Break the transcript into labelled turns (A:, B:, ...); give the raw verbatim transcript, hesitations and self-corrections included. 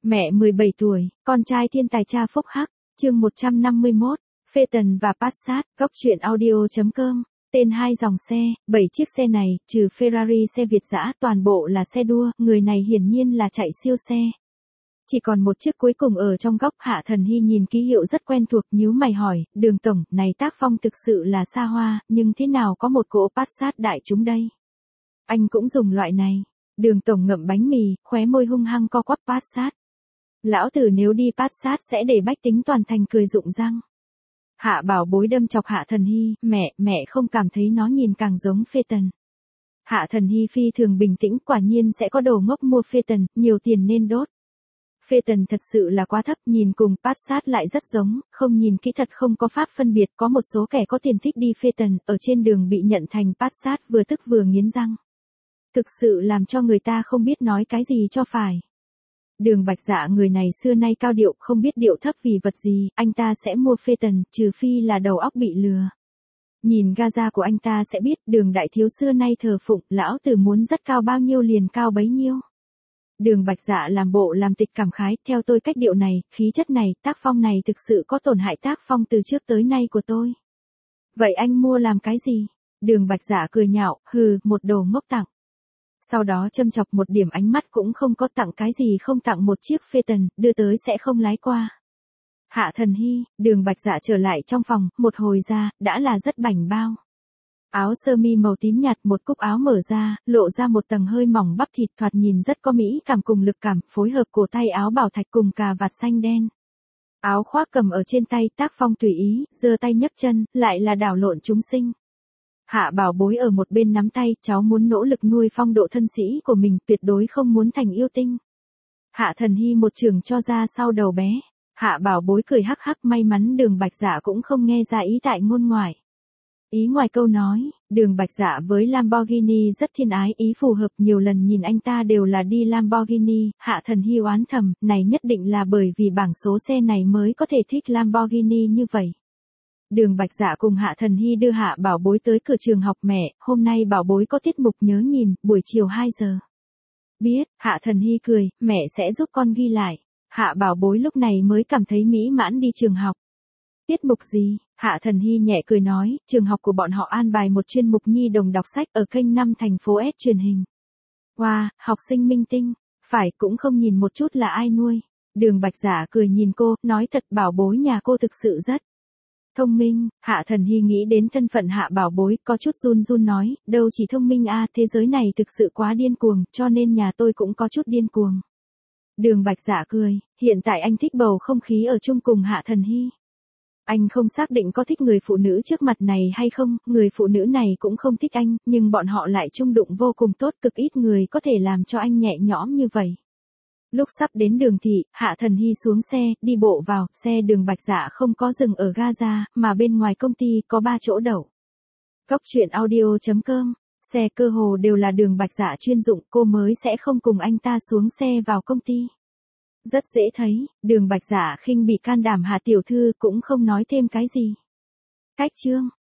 A: Mẹ mười bảy tuổi, con trai thiên tài cha phúc hắc, chương một trăm năm mươi mốt, Phaeton và Passat, góc truyện audio chấm com. Tên hai dòng xe, bảy chiếc xe này, trừ Ferrari xe Việt dã, toàn bộ là xe đua, người này hiển nhiên là chạy siêu xe. Chỉ còn một chiếc cuối cùng ở trong góc. Hạ Thần Hy nhìn ký hiệu rất quen thuộc, nhíu mày hỏi, Đường tổng, này tác phong thực sự là xa hoa, nhưng thế nào có một cỗ Passat đại chúng đây? Anh cũng dùng loại này. Đường tổng ngậm bánh mì, khóe môi hung hăng co quắp. Passat. Lão tử nếu đi Passat sẽ để bách tính toàn thành cười rụng răng. Hạ Bảo Bối đâm chọc Hạ Thần Hy, mẹ, mẹ không cảm thấy nó nhìn càng giống Phaeton. Hạ Thần Hy phi thường bình tĩnh, quả nhiên sẽ có đồ ngốc mua Phaeton, nhiều tiền nên đốt. Phaeton thật sự là quá thấp, nhìn cùng Passat lại rất giống, không nhìn kỹ thật không có pháp phân biệt, có một số kẻ có tiền thích đi Phaeton, ở trên đường bị nhận thành Passat vừa tức vừa nghiến răng. Thực sự làm cho người ta không biết nói cái gì cho phải. Đường Bạch Dạ người này xưa nay cao điệu, không biết điệu thấp vì vật gì, anh ta sẽ mua Phaeton, trừ phi là đầu óc bị lừa. Nhìn Gaza của anh ta sẽ biết, Đường đại thiếu xưa nay thờ phụng, lão tử muốn rất cao bao nhiêu liền cao bấy nhiêu. Đường Bạch Dạ làm bộ làm tịch cảm khái, theo tôi cách điệu này, khí chất này, tác phong này thực sự có tổn hại tác phong từ trước tới nay của tôi. Vậy anh mua làm cái gì? Đường Bạch Dạ cười nhạo, hừ, một đồ ngốc tặng. Sau đó châm chọc một điểm, ánh mắt cũng không có, tặng cái gì không tặng một chiếc Phaeton, đưa tới sẽ không lái qua. Hạ Thần Hy, Đường Bạch Dạ trở lại trong phòng, một hồi ra, đã là rất bảnh bao. Áo sơ mi màu tím nhạt, một cúc áo mở ra, lộ ra một tầng hơi mỏng bắp thịt, thoạt nhìn rất có mỹ cảm cùng lực cảm, phối hợp cổ tay áo bảo thạch cùng cà vạt xanh đen. Áo khoác cầm ở trên tay, tác phong tùy ý, giơ tay nhấc chân, lại là đảo lộn chúng sinh. Hạ Bảo Bối ở một bên nắm tay, cháu muốn nỗ lực nuôi phong độ thân sĩ của mình, tuyệt đối không muốn thành yêu tinh. Hạ Thần Hy một trường cho ra sau đầu bé. Hạ Bảo Bối cười hắc hắc, may mắn Đường Bạch Dạ cũng không nghe ra ý tại ngôn ngoại. Ý ngoài câu nói, Đường Bạch Dạ với Lamborghini rất thiên ái, ý phù hợp, nhiều lần nhìn anh ta đều là đi Lamborghini. Hạ Thần Hy oán thầm, này nhất định là bởi vì bảng số xe này mới có thể thích Lamborghini như vậy. Đường Bạch Dạ cùng Hạ Thần Hy đưa Hạ Bảo Bối tới cửa trường học. Mẹ, hôm nay Bảo Bối có tiết mục nhớ nhìn, buổi chiều hai giờ. Biết, Hạ Thần Hy cười, mẹ sẽ giúp con ghi lại. Hạ Bảo Bối lúc này mới cảm thấy mỹ mãn đi trường học. Tiết mục gì? Hạ Thần Hy nhẹ cười nói, trường học của bọn họ an bài một chuyên mục nhi đồng đọc sách ở kênh năm thành phố S truyền hình. Wow, học sinh minh tinh, phải, cũng không nhìn một chút là ai nuôi. Đường Bạch Dạ cười nhìn cô, nói thật, Bảo Bối nhà cô thực sự rất thông minh. Hạ Thần Hy nghĩ đến thân phận Hạ Bảo Bối, có chút run run nói, đâu chỉ thông minh à, thế giới này thực sự quá điên cuồng, cho nên nhà tôi cũng có chút điên cuồng. Đường Bạch Dạ cười, hiện tại anh thích bầu không khí ở chung cùng Hạ Thần Hy. Anh không xác định có thích người phụ nữ trước mặt này hay không, người phụ nữ này cũng không thích anh, nhưng bọn họ lại chung đụng vô cùng tốt, cực ít người có thể làm cho anh nhẹ nhõm như vậy. Lúc sắp đến đường thị, Hạ Thần Hy xuống xe, đi bộ vào, xe Đường Bạch Dạ không có dừng ở Gaza, mà bên ngoài công ty có ba chỗ đậu. Góc truyện audio chấm com, xe cơ hồ đều là Đường Bạch Dạ chuyên dụng, cô mới sẽ không cùng anh ta xuống xe vào công ty. Rất dễ thấy, Đường Bạch Dạ khinh bị can đảm Hạ tiểu thư cũng không nói thêm cái gì. Cách chương.